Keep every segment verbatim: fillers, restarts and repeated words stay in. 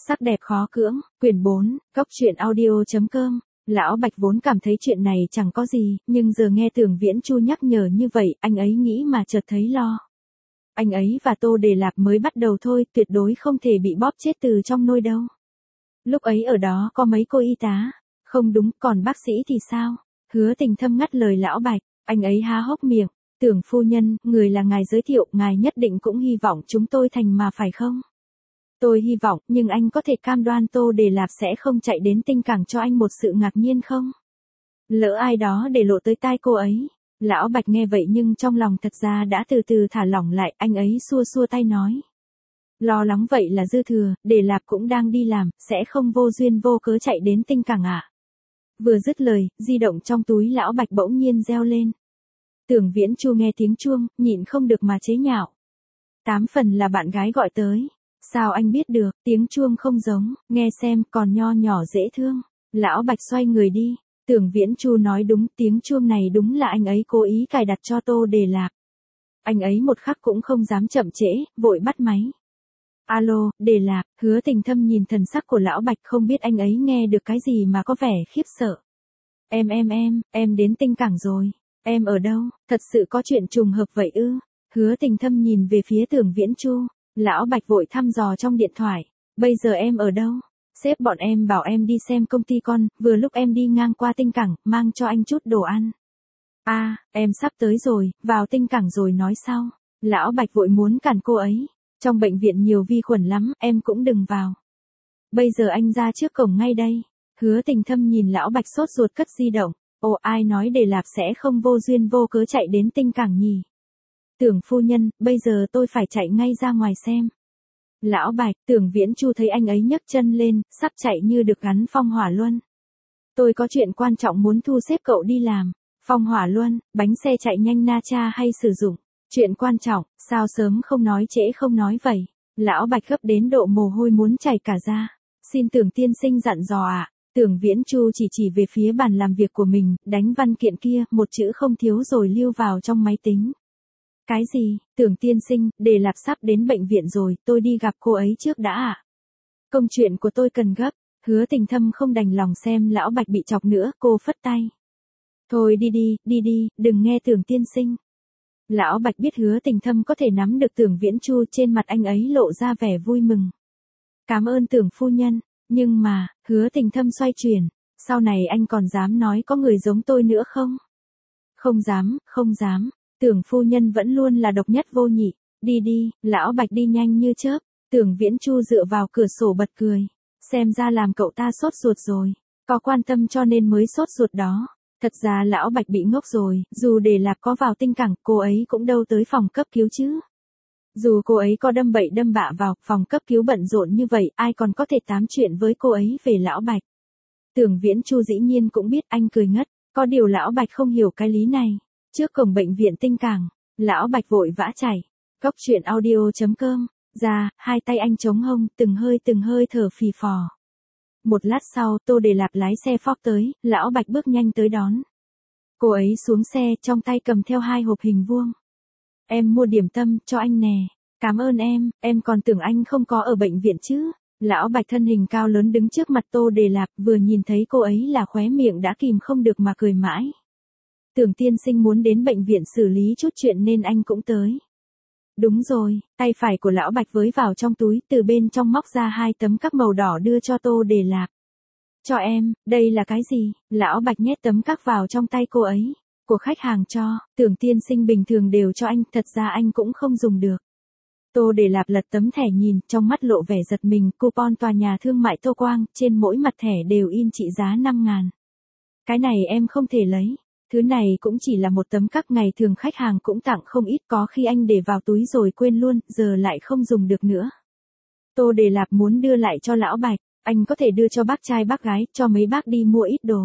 Sắc đẹp khó cưỡng, quyển bốn, cốc truyện audio chấm com. Lão Bạch vốn cảm thấy chuyện này chẳng có gì, nhưng giờ nghe Tưởng Viễn Chu nhắc nhở như vậy, anh ấy nghĩ mà chợt thấy lo. Anh ấy và Tô Đề Lạp mới bắt đầu thôi, tuyệt đối không thể bị bóp chết từ trong nôi đâu. Lúc ấy ở đó có mấy cô y tá. Không đúng, còn bác sĩ thì sao? Hứa Tình Thâm ngắt lời Lão Bạch, anh ấy há hốc miệng. Tưởng phu nhân, người là ngài giới thiệu, ngài nhất định cũng hy vọng chúng tôi thành mà phải không? Tôi hy vọng, nhưng anh có thể cam đoan Tô Đề Lạp sẽ không chạy đến Tinh Cảng cho anh một sự ngạc nhiên không? Lỡ ai đó để lộ tới tai cô ấy. Lão Bạch nghe vậy nhưng trong lòng thật ra đã từ từ thả lỏng lại, anh ấy xua xua tay nói. Lo lắng vậy là dư thừa, Đề Lạp cũng đang đi làm, sẽ không vô duyên vô cớ chạy đến Tinh Cảng ạ. À? Vừa dứt lời, di động trong túi Lão Bạch bỗng nhiên reo lên. Tưởng Viễn Chu nghe tiếng chuông, nhịn không được mà chế nhạo. Tám phần là bạn gái gọi tới. Sao anh biết được, tiếng chuông không giống, nghe xem còn nho nhỏ dễ thương. Lão Bạch xoay người đi, Tưởng Viễn Chu nói đúng, tiếng chuông này đúng là anh ấy cố ý cài đặt cho Tô Đề Lạp. Anh ấy một khắc cũng không dám chậm trễ, vội bắt máy. Alo, Đề Lạp, Hứa Tình Thâm nhìn thần sắc của Lão Bạch không biết anh ấy nghe được cái gì mà có vẻ khiếp sợ. Em em em, em đến Tinh Cảng rồi. Em ở đâu, thật sự có chuyện trùng hợp vậy ư? Hứa Tình Thâm nhìn về phía Tưởng Viễn Chu. Lão Bạch vội thăm dò trong điện thoại. Bây giờ em ở đâu? Sếp bọn em bảo em đi xem công ty con, vừa lúc em đi ngang qua Tinh Cảng, mang cho anh chút đồ ăn. À, em sắp tới rồi, vào Tinh Cảng rồi nói sau. Lão Bạch vội muốn cản cô ấy. Trong bệnh viện nhiều vi khuẩn lắm, em cũng đừng vào. Bây giờ anh ra trước cổng ngay đây. Hứa Tình Thâm nhìn Lão Bạch sốt ruột cất di động. Ồ, ai nói Đề Lạp sẽ không vô duyên vô cớ chạy đến Tinh Cảng nhỉ? Tưởng phu nhân, bây giờ tôi phải chạy ngay ra ngoài xem. Lão Bạch, Tưởng Viễn Chu thấy anh ấy nhấc chân lên, sắp chạy như được gắn phong hỏa luân. Tôi có chuyện quan trọng muốn thu xếp cậu đi làm. Phong hỏa luân, bánh xe chạy nhanh na cha hay sử dụng. Chuyện quan trọng, sao sớm không nói trễ không nói vậy. Lão Bạch gấp đến độ mồ hôi muốn chảy cả ra. Xin Tưởng tiên sinh dặn dò ạ. À. Tưởng Viễn Chu chỉ chỉ về phía bàn làm việc của mình, đánh văn kiện kia, một chữ không thiếu rồi lưu vào trong máy tính. Cái gì, Tưởng tiên sinh, Đề Lạp sắp đến bệnh viện rồi, tôi đi gặp cô ấy trước đã ạ. À? Công chuyện của tôi cần gấp. Hứa Tình Thâm không đành lòng xem Lão Bạch bị chọc nữa, cô phất tay. Thôi đi đi, đi đi, đừng nghe Tưởng tiên sinh. Lão Bạch biết Hứa Tình Thâm có thể nắm được Tưởng Viễn Chu, trên mặt anh ấy lộ ra vẻ vui mừng. Cảm ơn Tưởng phu nhân, nhưng mà, Hứa Tình Thâm xoay chuyển, sau này anh còn dám nói có người giống tôi nữa không? Không dám, không dám. Tưởng phu nhân vẫn luôn là độc nhất vô nhị. Đi đi, Lão Bạch đi nhanh như chớp. Tưởng Viễn Chu dựa vào cửa sổ bật cười. Xem ra làm cậu ta sốt ruột rồi. Có quan tâm cho nên mới sốt ruột đó. Thật ra Lão Bạch bị ngốc rồi. Dù Đề Lạp có vào Tinh Cảng, cô ấy cũng đâu tới phòng cấp cứu chứ. Dù cô ấy có đâm bậy đâm bạ vào, phòng cấp cứu bận rộn như vậy, ai còn có thể tám chuyện với cô ấy về Lão Bạch. Tưởng Viễn Chu dĩ nhiên cũng biết, anh cười ngất. Có điều Lão Bạch không hiểu cái lý này. Trước cổng bệnh viện Tinh Cảng, Lão Bạch vội vã chạy. Cốc truyện audio chấm com. Ra, hai tay anh chống hông, từng hơi từng hơi thở phì phò. Một lát sau, Tô Đề Lạp lái xe Ford tới, Lão Bạch bước nhanh tới đón. Cô ấy xuống xe, trong tay cầm theo hai hộp hình vuông. Em mua điểm tâm, cho anh nè. Cảm ơn em, em còn tưởng anh không có ở bệnh viện chứ. Lão Bạch thân hình cao lớn đứng trước mặt Tô Đề Lạp, vừa nhìn thấy cô ấy là khóe miệng đã kìm không được mà cười mãi. Tưởng tiên sinh muốn đến bệnh viện xử lý chút chuyện nên anh cũng tới. Đúng rồi, tay phải của Lão Bạch với vào trong túi, từ bên trong móc ra hai tấm các màu đỏ đưa cho Tô Đề Lạp. Cho em, đây là cái gì? Lão Bạch nhét tấm các vào trong tay cô ấy. Của khách hàng cho, Tưởng tiên sinh bình thường đều cho anh, thật ra anh cũng không dùng được. Tô Đề Lạp lật tấm thẻ nhìn, trong mắt lộ vẻ giật mình, coupon tòa nhà thương mại Tô Quang, trên mỗi mặt thẻ đều in trị giá năm ngàn. Cái này em không thể lấy. Thứ này cũng chỉ là một tấm các ngày thường khách hàng cũng tặng không ít, có khi anh để vào túi rồi quên luôn, giờ lại không dùng được nữa. Tô Đề Lạp muốn đưa lại cho Lão Bạch, anh có thể đưa cho bác trai bác gái, cho mấy bác đi mua ít đồ.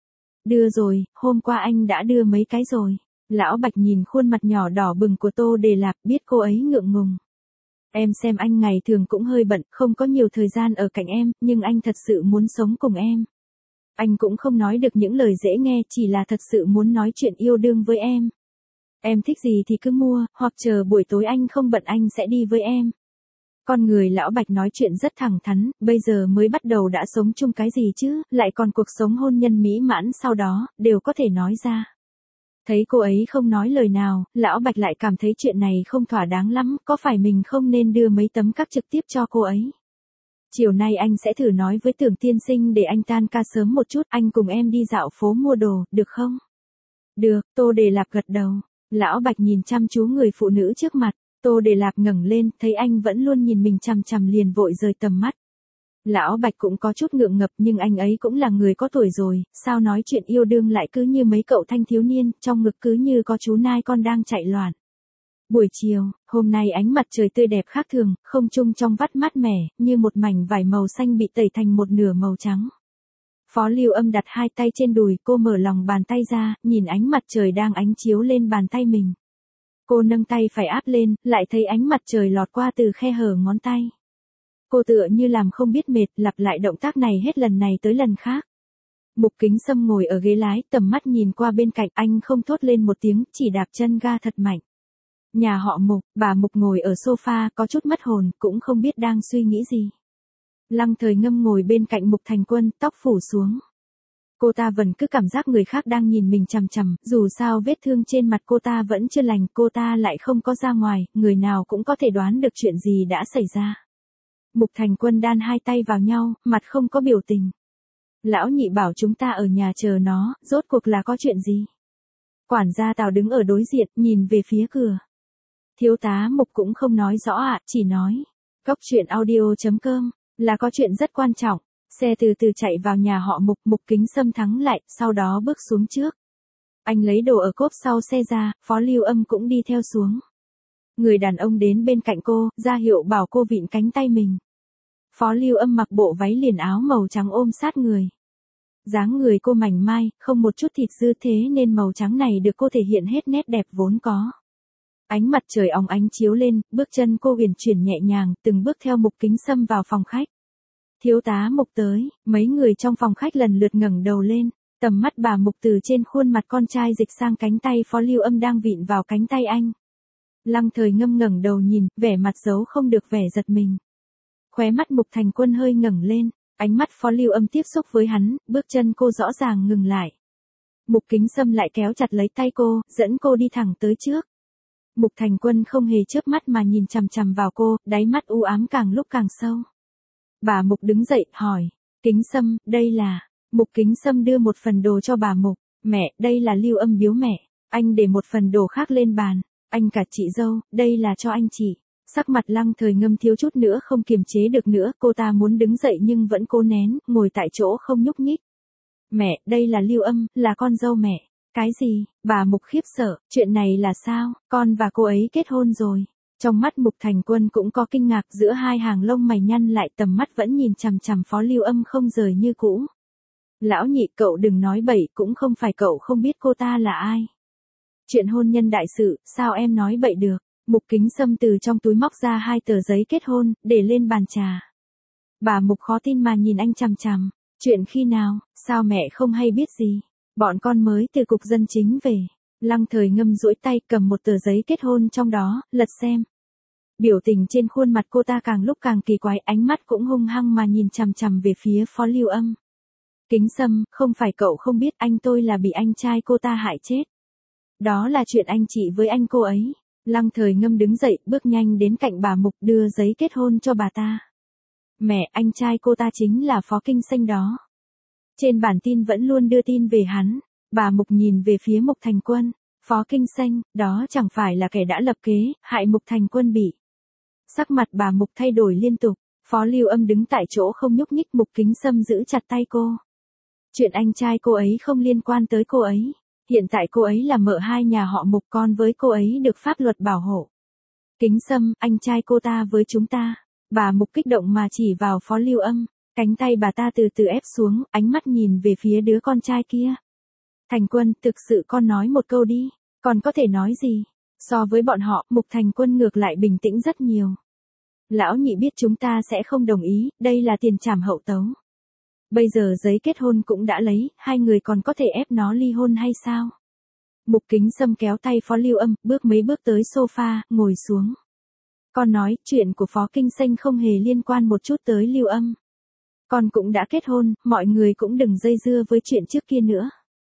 Đưa rồi, hôm qua anh đã đưa mấy cái rồi. Lão Bạch nhìn khuôn mặt nhỏ đỏ bừng của Tô Đề Lạp, biết cô ấy ngượng ngùng. Em xem anh ngày thường cũng hơi bận, không có nhiều thời gian ở cạnh em, nhưng anh thật sự muốn sống cùng em. Anh cũng không nói được những lời dễ nghe, chỉ là thật sự muốn nói chuyện yêu đương với em. Em thích gì thì cứ mua, hoặc chờ buổi tối anh không bận anh sẽ đi với em. Con người lão Bạch nói chuyện rất thẳng thắn, bây giờ mới bắt đầu đã sống chung cái gì chứ, lại còn cuộc sống hôn nhân mỹ mãn sau đó, đều có thể nói ra. Thấy cô ấy không nói lời nào, lão Bạch lại cảm thấy chuyện này không thỏa đáng lắm, có phải mình không nên đưa mấy tấm cáp trực tiếp cho cô ấy. Chiều nay anh sẽ thử nói với Tưởng tiên sinh để anh tan ca sớm một chút, anh cùng em đi dạo phố mua đồ, được không? Được, Tô Đề Lạp gật đầu. Lão Bạch nhìn chăm chú người phụ nữ trước mặt, Tô Đề Lạp ngẩng lên, thấy anh vẫn luôn nhìn mình chằm chằm liền vội rời tầm mắt. Lão Bạch cũng có chút ngượng ngập nhưng anh ấy cũng là người có tuổi rồi, sao nói chuyện yêu đương lại cứ như mấy cậu thanh thiếu niên, trong ngực cứ như có chú nai con đang chạy loạn. Buổi chiều, hôm nay ánh mặt trời tươi đẹp khác thường, không trung trong vắt mát mẻ, như một mảnh vải màu xanh bị tẩy thành một nửa màu trắng. Phó Lưu Âm đặt hai tay trên đùi, cô mở lòng bàn tay ra, nhìn ánh mặt trời đang ánh chiếu lên bàn tay mình. Cô nâng tay phải áp lên, lại thấy ánh mặt trời lọt qua từ khe hở ngón tay. Cô tựa như làm không biết mệt, lặp lại động tác này hết lần này tới lần khác. Mục Kính Sâm ngồi ở ghế lái, tầm mắt nhìn qua bên cạnh, anh không thốt lên một tiếng, chỉ đạp chân ga thật mạnh. Nhà họ Mục, bà Mục ngồi ở sofa, có chút mất hồn, cũng không biết đang suy nghĩ gì. Lăng Thời Ngâm ngồi bên cạnh Mục Thành Quân, tóc phủ xuống. Cô ta vẫn cứ cảm giác người khác đang nhìn mình chằm chằm, dù sao vết thương trên mặt cô ta vẫn chưa lành, cô ta lại không có ra ngoài, người nào cũng có thể đoán được chuyện gì đã xảy ra. Mục Thành Quân đan hai tay vào nhau, mặt không có biểu tình. Lão Nhị bảo chúng ta ở nhà chờ nó, rốt cuộc là có chuyện gì? Quản gia Tào đứng ở đối diện, nhìn về phía cửa. Thiếu tá Mục cũng không nói rõ ạ, à, chỉ nói. Cốc truyện audio chấm com, là có chuyện rất quan trọng. Xe từ từ chạy vào nhà họ Mục, Mục Kính Sâm thắng lại, sau đó bước xuống trước. Anh lấy đồ ở cốp sau xe ra, Phó Lưu Âm cũng đi theo xuống. Người đàn ông đến bên cạnh cô, ra hiệu bảo cô vịn cánh tay mình. Phó Lưu Âm mặc bộ váy liền áo màu trắng ôm sát người. Dáng người cô mảnh mai, không một chút thịt dư thế nên màu trắng này được cô thể hiện hết nét đẹp vốn có. Ánh mặt trời óng ánh chiếu lên, bước chân cô uyển chuyển nhẹ nhàng, từng bước theo Mục Kính Sâm vào phòng khách. Thiếu tá Mục tới, mấy người trong phòng khách lần lượt ngẩng đầu lên, tầm mắt bà Mục từ trên khuôn mặt con trai dịch sang cánh tay Phó Lưu Âm đang vịn vào cánh tay anh. Lăng Thời Ngâm ngẩng đầu nhìn, vẻ mặt giấu không được vẻ giật mình. Khóe mắt Mục Thành Quân hơi ngẩng lên, ánh mắt Phó Lưu Âm tiếp xúc với hắn, bước chân cô rõ ràng ngừng lại. Mục Kính Sâm lại kéo chặt lấy tay cô, dẫn cô đi thẳng tới trước. Mục Thành Quân không hề chớp mắt mà nhìn chằm chằm vào cô, đáy mắt u ám càng lúc càng sâu. Bà Mục đứng dậy, hỏi, Kính Sâm, đây là... Mục Kính Sâm đưa một phần đồ cho bà Mục, mẹ, đây là Lưu Âm biếu mẹ, anh để một phần đồ khác lên bàn, anh cả chị dâu, đây là cho anh chị. Sắc mặt Lăng Thời Ngâm thiếu chút nữa không kiềm chế được nữa, cô ta muốn đứng dậy nhưng vẫn cố nén, ngồi tại chỗ không nhúc nhích. Mẹ, đây là Lưu Âm, là con dâu mẹ. Cái gì? Bà Mục khiếp sợ, chuyện này là sao, con và cô ấy kết hôn rồi. Trong mắt Mục Thành Quân cũng có kinh ngạc, giữa hai hàng lông mày nhăn lại, tầm mắt vẫn nhìn chằm chằm Phó Lưu Âm không rời như cũ. Lão Nhị, cậu đừng nói bậy, cũng không phải cậu không biết cô ta là ai. Chuyện hôn nhân đại sự, sao em nói bậy được? Mục Kính Sâm từ trong túi móc ra hai tờ giấy kết hôn, để lên bàn trà. Bà Mục khó tin mà nhìn anh chằm chằm. Chuyện khi nào, sao mẹ không hay biết gì? Bọn con mới từ cục dân chính về. Lăng Thời Ngâm duỗi tay cầm một tờ giấy kết hôn trong đó, lật xem. Biểu tình trên khuôn mặt cô ta càng lúc càng kỳ quái, ánh mắt cũng hung hăng mà nhìn chằm chằm về phía Phó Lưu Âm. Kính Sâm, không phải cậu không biết anh tôi là bị anh trai cô ta hại chết. Đó là chuyện anh chị với anh cô ấy. Lăng Thời Ngâm đứng dậy, bước nhanh đến cạnh bà Mục, đưa giấy kết hôn cho bà ta. Mẹ, anh trai cô ta chính là Phó Kinh Xanh đó. Trên bản tin vẫn luôn đưa tin về hắn. Bà Mục nhìn về phía Mục Thành Quân. Phó Kinh Xanh, đó chẳng phải là kẻ đã lập kế, hại Mục Thành Quân bị. Sắc mặt bà Mục thay đổi liên tục. Phó Lưu Âm đứng tại chỗ không nhúc nhích, Mục Kính Sâm giữ chặt tay cô. Chuyện anh trai cô ấy không liên quan tới cô ấy. Hiện tại cô ấy là mợ hai nhà họ Mục, con với cô ấy được pháp luật bảo hộ. Kính Sâm, anh trai cô ta với chúng ta. Bà Mục kích động mà chỉ vào Phó Lưu Âm. Cánh tay bà ta từ từ ép xuống, ánh mắt nhìn về phía đứa con trai kia. Thành Quân, thực sự con nói một câu đi, con có thể nói gì? So với bọn họ, Mục Thành Quân ngược lại bình tĩnh rất nhiều. Lão Nhị biết chúng ta sẽ không đồng ý, đây là tiền trảm hậu tấu. Bây giờ giấy kết hôn cũng đã lấy, hai người còn có thể ép nó ly hôn hay sao? Mục Kính Sâm kéo tay Phó Lưu Âm, bước mấy bước tới sofa, ngồi xuống. Con nói, chuyện của Phó Kinh Xanh không hề liên quan một chút tới Lưu Âm. Con cũng đã kết hôn, mọi người cũng đừng dây dưa với chuyện trước kia nữa.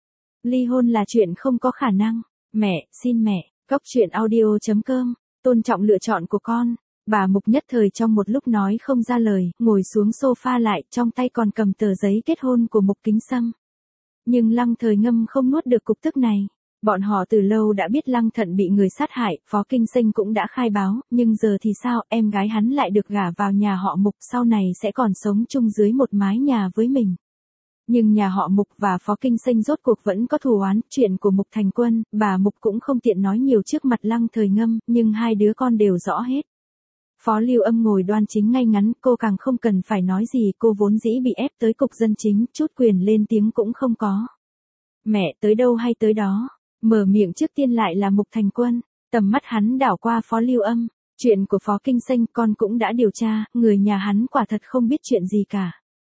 Ly hôn là chuyện không có khả năng. Mẹ, xin mẹ, Cóc truyện audio chấm com, tôn trọng lựa chọn của con. Bà Mục nhất thời trong một lúc nói không ra lời, ngồi xuống sofa lại, trong tay còn cầm tờ giấy kết hôn của Mục Kính Sâm. Nhưng Lăng Thời Ngâm không nuốt được cục tức này. Bọn họ từ lâu đã biết Lăng Thận bị người sát hại, Phó Kinh Xanh cũng đã khai báo, nhưng giờ thì sao, em gái hắn lại được gả vào nhà họ Mục, sau này sẽ còn sống chung dưới một mái nhà với mình. Nhưng nhà họ Mục và Phó Kinh Xanh rốt cuộc vẫn có thù oán, chuyện của Mục Thành Quân, bà Mục cũng không tiện nói nhiều trước mặt Lăng Thời Ngâm, nhưng hai đứa con đều rõ hết. Phó Lưu Âm ngồi đoan chính ngay ngắn, cô càng không cần phải nói gì, cô vốn dĩ bị ép tới cục dân chính, chút quyền lên tiếng cũng không có. Mẹ tới đâu hay tới đó, mở miệng trước tiên lại là Mục Thành Quân, tầm mắt hắn đảo qua Phó Lưu Âm, chuyện của Phó Kinh Xanh con cũng đã điều tra, người nhà hắn quả thật không biết chuyện gì cả.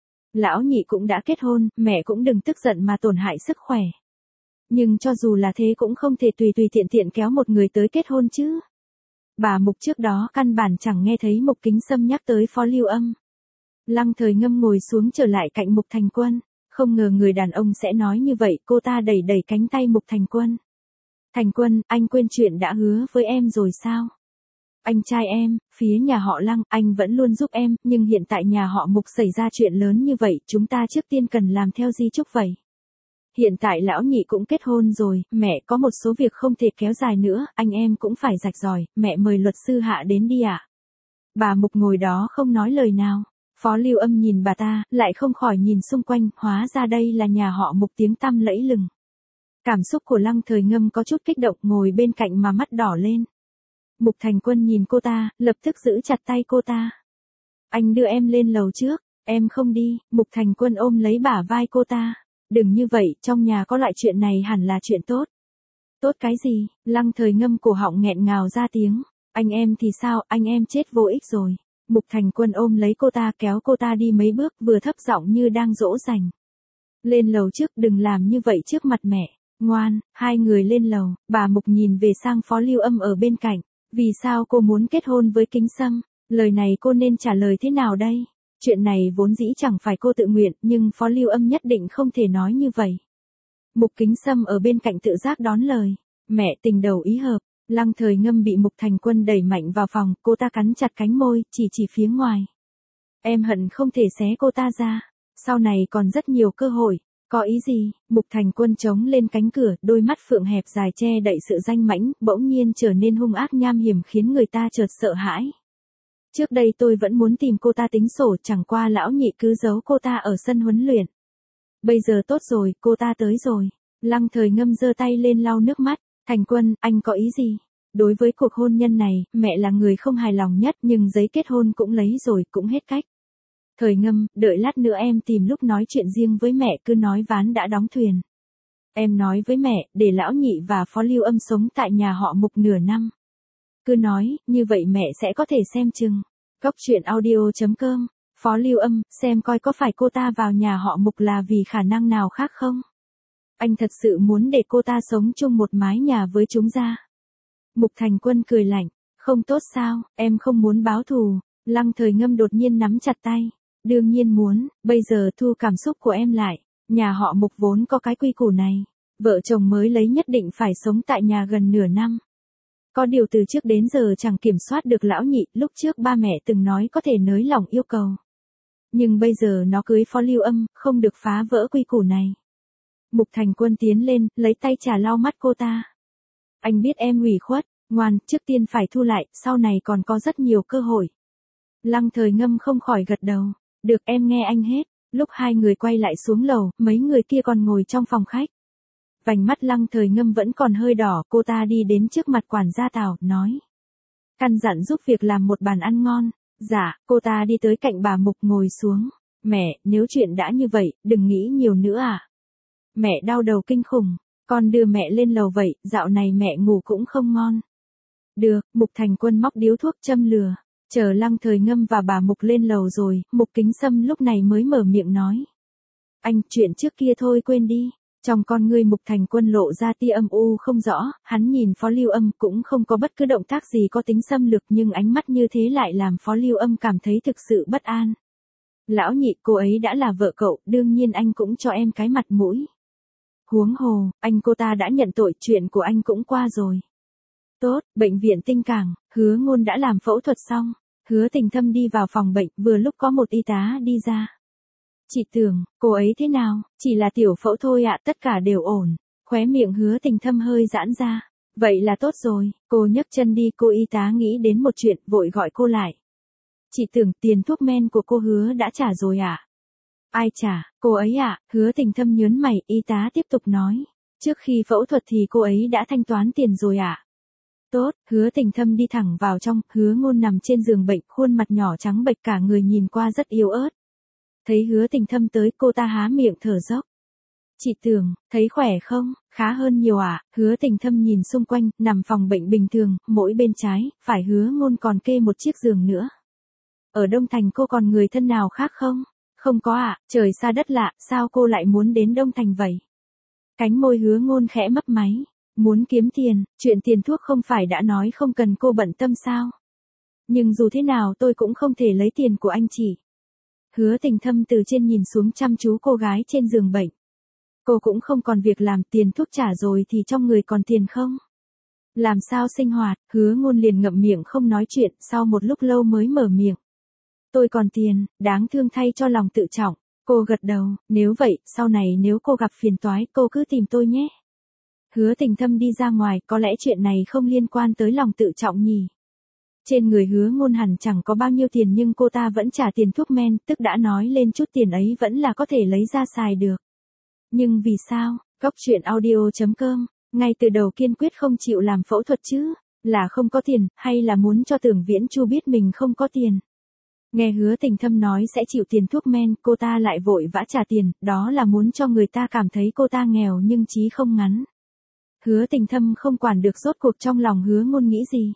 Lão nhị cũng đã kết hôn, mẹ cũng đừng tức giận mà tổn hại sức khỏe. Nhưng cho dù là thế cũng không thể tùy tùy tiện tiện kéo một người tới kết hôn chứ. Bà Mục trước đó căn bản chẳng nghe thấy Mục Kính Sâm nhắc tới Phó Lưu Âm. Lăng Thời Ngâm ngồi xuống trở lại cạnh Mục Thành Quân, không ngờ người đàn ông sẽ nói như vậy, cô ta đẩy đẩy cánh tay Mục Thành Quân. Thành Quân, anh quên chuyện đã hứa với em rồi sao? Anh trai em, phía nhà họ Lăng, anh vẫn luôn giúp em, nhưng hiện tại nhà họ Mục xảy ra chuyện lớn như vậy, chúng ta trước tiên cần làm theo di chúc vậy. Hiện tại lão nhị cũng kết hôn rồi, mẹ có một số việc không thể kéo dài nữa, anh em cũng phải rạch ròi, mẹ mời luật sư Hạ đến đi ạ. À? Bà Mục ngồi đó không nói lời nào, Phó Lưu Âm nhìn bà ta, lại không khỏi nhìn xung quanh, hóa ra đây là nhà họ Mục tiếng tăm lẫy lừng. Cảm xúc của Lăng Thời Ngâm có chút kích động, ngồi bên cạnh mà mắt đỏ lên. Mục Thành Quân nhìn cô ta, lập tức giữ chặt tay cô ta. Anh đưa em lên lầu trước, em không đi, Mục Thành Quân ôm lấy bả vai cô ta. Đừng như vậy, trong nhà có loại chuyện này hẳn là chuyện tốt. Tốt cái gì? Lăng Thời Ngâm cổ họng nghẹn ngào ra tiếng. Anh em thì sao, anh em chết vô ích rồi. Mục Thành Quân ôm lấy cô ta kéo cô ta đi mấy bước vừa thấp giọng như đang dỗ dành. Lên lầu trước, đừng làm như vậy trước mặt mẹ. Ngoan, hai người lên lầu, bà Mục nhìn về sang Phó Lưu Âm ở bên cạnh. Vì sao cô muốn kết hôn với Kính Sâm? Lời này cô nên trả lời thế nào đây? Chuyện này vốn dĩ chẳng phải cô tự nguyện, nhưng Phó Lưu Âm nhất định không thể nói như vậy. Mục Kính Sâm ở bên cạnh tự giác đón lời. Mẹ tình đầu ý hợp. Lăng Thời Ngâm bị Mục Thành Quân đẩy mạnh vào phòng, cô ta cắn chặt cánh môi, chỉ chỉ phía ngoài. Em hận không thể xé cô ta ra. Sau này còn rất nhiều cơ hội. Có ý gì? Mục Thành Quân chống lên cánh cửa, đôi mắt phượng hẹp dài che đậy sự danh mãnh, bỗng nhiên trở nên hung ác nham hiểm khiến người ta chợt sợ hãi. Trước đây tôi vẫn muốn tìm cô ta tính sổ, chẳng qua lão nhị cứ giấu cô ta ở sân huấn luyện. Bây giờ tốt rồi, cô ta tới rồi. Lăng Thời Ngâm giơ tay lên lau nước mắt. Thành Quân, anh có ý gì? Đối với cuộc hôn nhân này, mẹ là người không hài lòng nhất, nhưng giấy kết hôn cũng lấy rồi, cũng hết cách. Thời Ngâm, đợi lát nữa em tìm lúc nói chuyện riêng với mẹ, cứ nói ván đã đóng thuyền. Em nói với mẹ, để lão nhị và Phó Lưu Âm sống tại nhà họ Mục nửa năm. Cứ nói, như vậy mẹ sẽ có thể xem chừng. Cóc truyện audio chấm com, Phó Lưu Âm, xem coi có phải cô ta vào nhà họ Mục là vì khả năng nào khác không? Anh thật sự muốn để cô ta sống chung một mái nhà với chúng ra. Mục Thành Quân cười lạnh, không tốt sao, em không muốn báo thù. Lăng Thời Ngâm đột nhiên nắm chặt tay. Đương nhiên muốn, bây giờ thu cảm xúc của em lại. Nhà họ Mục vốn có cái quy củ này. Vợ chồng mới lấy nhất định phải sống tại nhà gần nửa năm. Có điều từ trước đến giờ chẳng kiểm soát được lão nhị, lúc trước ba mẹ từng nói có thể nới lỏng yêu cầu. Nhưng bây giờ nó cưới Phó Lưu Âm, không được phá vỡ quy củ này. Mục Thành Quân tiến lên, lấy tay trà lau mắt cô ta. Anh biết em ủy khuất, ngoan, trước tiên phải thu lại, sau này còn có rất nhiều cơ hội. Lăng Thời Ngâm không khỏi gật đầu. Được, em nghe anh hết. Lúc hai người quay lại xuống lầu, mấy người kia còn ngồi trong phòng khách. Vành mắt Lăng Thời Ngâm vẫn còn hơi đỏ, cô ta đi đến trước mặt quản gia Tào, nói. Căn dặn giúp việc làm một bàn ăn ngon. Dạ, cô ta đi tới cạnh bà Mục ngồi xuống. Mẹ, nếu chuyện đã như vậy, đừng nghĩ nhiều nữa à. Mẹ đau đầu kinh khủng, con đưa mẹ lên lầu vậy, dạo này mẹ ngủ cũng không ngon. Được, Mục Thành Quân móc điếu thuốc châm lửa. Chờ Lăng Thời Ngâm và bà Mục lên lầu rồi, Mục Kính Sâm lúc này mới mở miệng nói. Anh, chuyện trước kia thôi quên đi. Trong con ngươi Mục Thành Quân lộ ra tia âm u không rõ, hắn nhìn Phó Lưu Âm cũng không có bất cứ động tác gì có tính xâm lược nhưng ánh mắt như thế lại làm Phó Lưu Âm cảm thấy thực sự bất an. Lão nhị, cô ấy đã là vợ cậu, đương nhiên anh cũng cho em cái mặt mũi. Huống hồ, anh cô ta đã nhận tội, chuyện của anh cũng qua rồi. Tốt, bệnh viện Tinh Cảng, Hứa Ngôn đã làm phẫu thuật xong. Hứa Tình Thâm đi vào phòng bệnh, vừa lúc có một y tá đi ra. Chị Tưởng, cô ấy thế nào? Chỉ là tiểu phẫu thôi ạ, tất cả đều ổn. Khóe miệng Hứa Tình Thâm hơi giãn ra. Vậy là tốt rồi, cô nhấc chân đi, cô y tá nghĩ đến một chuyện, vội gọi cô lại. Chị Tưởng, tiền thuốc men của cô Hứa đã trả rồi ạ. À? Ai trả, cô ấy ạ, à? Hứa Tình Thâm nhớn mày, y tá tiếp tục nói. Trước khi phẫu thuật thì cô ấy đã thanh toán tiền rồi ạ. À? Tốt, Hứa Tình Thâm đi thẳng vào trong, Hứa Ngôn nằm trên giường bệnh, khuôn mặt nhỏ trắng bệch, cả người nhìn qua rất yếu ớt. Thấy Hứa Tình Thâm tới, cô ta há miệng thở dốc. Chị Tưởng, thấy khỏe không? Khá hơn nhiều ạ. À? Hứa Tình Thâm nhìn xung quanh, nằm phòng bệnh bình thường, mỗi bên trái, phải Hứa Ngôn còn kê một chiếc giường nữa. Ở Đông Thành cô còn người thân nào khác không? Không có ạ, à, trời xa đất lạ, sao cô lại muốn đến Đông Thành vậy? Cánh môi Hứa Ngôn khẽ mấp máy. Muốn kiếm tiền, chuyện tiền thuốc không phải đã nói không cần cô bận tâm sao? Nhưng dù thế nào tôi cũng không thể lấy tiền của anh chị. Hứa Tình Thâm từ trên nhìn xuống chăm chú cô gái trên giường bệnh. Cô cũng không còn việc làm, tiền thuốc trả rồi thì trong người còn tiền không? Làm sao sinh hoạt? Hứa Ngôn liền ngậm miệng không nói chuyện, sau một lúc lâu mới mở miệng. Tôi còn tiền, đáng thương thay cho lòng tự trọng. Cô gật đầu, nếu vậy, sau này nếu cô gặp phiền toái, cô cứ tìm tôi nhé. Hứa Tình Thâm đi ra ngoài, có lẽ chuyện này không liên quan tới lòng tự trọng nhỉ. Trên người Hứa Ngôn hẳn chẳng có bao nhiêu tiền nhưng cô ta vẫn trả tiền thuốc men, tức đã nói lên chút tiền ấy vẫn là có thể lấy ra xài được. Nhưng vì sao, Góc Truyện Audio chấm com, ngay từ đầu kiên quyết không chịu làm phẫu thuật chứ, là không có tiền, hay là muốn cho Tưởng Viễn Chu biết mình không có tiền. Nghe Hứa Tình Thâm nói sẽ chịu tiền thuốc men, cô ta lại vội vã trả tiền, đó là muốn cho người ta cảm thấy cô ta nghèo nhưng chí không ngắn. Hứa Tình Thâm không quản được rốt cuộc trong lòng Hứa Ngôn nghĩ gì.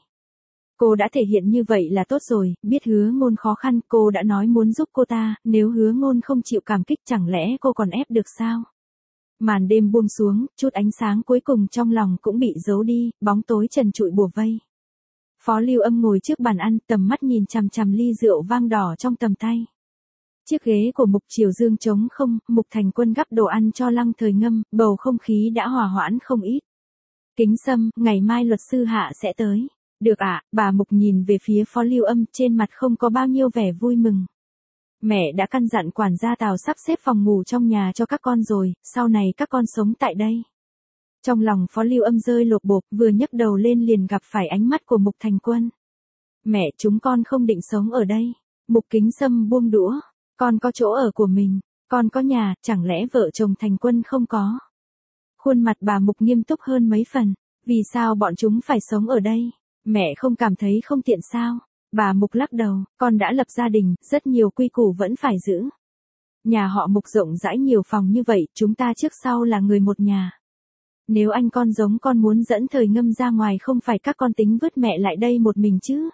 Cô đã thể hiện như vậy là tốt rồi, biết Hứa Ngôn khó khăn, cô đã nói muốn giúp cô ta, nếu Hứa Ngôn không chịu cảm kích chẳng lẽ cô còn ép được sao? Màn đêm buông xuống, chút ánh sáng cuối cùng trong lòng cũng bị giấu đi, bóng tối trần trụi bủa vây. Phó Lưu Âm ngồi trước bàn ăn, tầm mắt nhìn chằm chằm ly rượu vang đỏ trong tầm tay. Chiếc ghế của Mục Triều Dương trống không, Mục Thành Quân gắp đồ ăn cho Lăng Thời Ngâm, bầu không khí đã hòa hoãn không ít. Kính Sâm, ngày mai luật sư Hạ sẽ tới. Được ạ, à, bà Mục nhìn về phía Phó Lưu Âm, trên mặt không có bao nhiêu vẻ vui mừng. Mẹ đã căn dặn quản gia Tào sắp xếp phòng ngủ trong nhà cho các con rồi, sau này các con sống tại đây. Trong lòng Phó Lưu Âm rơi lột bột, vừa nhấc đầu lên liền gặp phải ánh mắt của Mục Thành Quân. Mẹ, chúng con không định sống ở đây. Mục Kính Sâm buông đũa. Con có chỗ ở của mình, con có nhà, chẳng lẽ vợ chồng Thành Quân không có? Khuôn mặt bà Mục nghiêm túc hơn mấy phần. Vì sao bọn chúng phải sống ở đây? Mẹ không cảm thấy không tiện sao? Bà Mục lắc đầu, con đã lập gia đình, rất nhiều quy củ vẫn phải giữ. Nhà họ Mục rộng rãi nhiều phòng như vậy, chúng ta trước sau là người một nhà. Nếu anh con giống con muốn dẫn Thời Ngâm ra ngoài không phải các con tính vứt mẹ lại đây một mình chứ?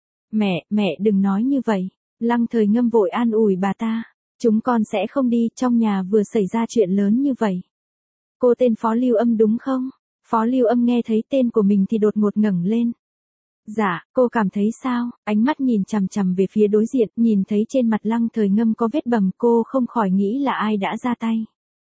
Mẹ, mẹ đừng nói như vậy. Lăng Thời Ngâm vội an ủi bà ta. Chúng con sẽ không đi, trong nhà vừa xảy ra chuyện lớn như vậy. Cô tên Phó Lưu Âm đúng không? Phó Lưu Âm nghe thấy tên của mình thì đột ngột ngẩng lên. Dạ, cô cảm thấy sao? Ánh mắt nhìn chằm chằm về phía đối diện, nhìn thấy trên mặt Lăng Thời Ngâm có vết bầm, cô không khỏi nghĩ là ai đã ra tay.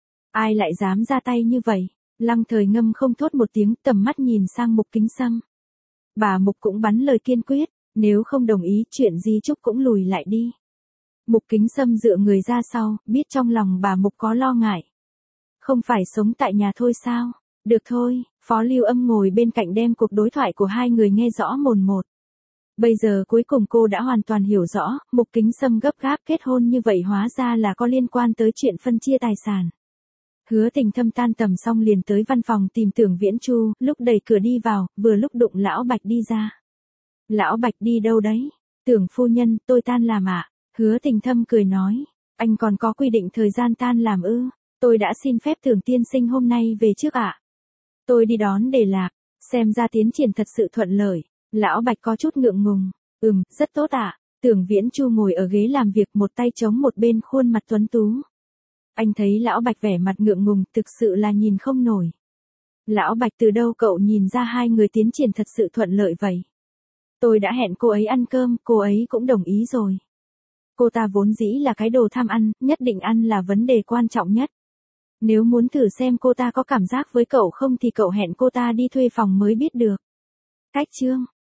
Ai lại dám ra tay như vậy? Lăng Thời Ngâm không thốt một tiếng, tầm mắt nhìn sang Mục Kính Sâm. Bà Mục cũng bắn lời kiên quyết, nếu không đồng ý chuyện gì Trúc cũng lùi lại đi. Mục Kính Sâm dựa người ra sau, biết trong lòng bà Mục có lo ngại. Không phải sống tại nhà thôi sao? Được thôi, Phó Lưu Âm ngồi bên cạnh đem cuộc đối thoại của hai người nghe rõ mồn một. Bây giờ cuối cùng cô đã hoàn toàn hiểu rõ, Mục Kính Sâm gấp gáp kết hôn như vậy hóa ra là có liên quan tới chuyện phân chia tài sản. Hứa Tình Thâm tan tầm xong liền tới văn phòng tìm Tưởng Viễn Chu, lúc đẩy cửa đi vào, vừa lúc đụng Lão Bạch đi ra. Lão Bạch đi đâu đấy? Tưởng phu nhân, tôi tan làm ạ. À? Hứa Tình Thâm cười nói, anh còn có quy định thời gian tan làm ư? Tôi đã xin phép Tưởng tiên sinh hôm nay về trước ạ. À? Tôi đi đón Đề Lạc, xem ra tiến triển thật sự thuận lợi. Lão Bạch có chút ngượng ngùng, ừm, rất tốt ạ. À? Tưởng Viễn Chu ngồi ở ghế làm việc một tay chống một bên khuôn mặt tuấn tú. Anh thấy lão Bạch vẻ mặt ngượng ngùng, thực sự là nhìn không nổi. Lão Bạch, từ đâu cậu nhìn ra hai người tiến triển thật sự thuận lợi vậy? Tôi đã hẹn cô ấy ăn cơm, cô ấy cũng đồng ý rồi. Cô ta vốn dĩ là cái đồ tham ăn, nhất định ăn là vấn đề quan trọng nhất. Nếu muốn thử xem cô ta có cảm giác với cậu không thì cậu hẹn cô ta đi thuê phòng mới biết được. Cách chương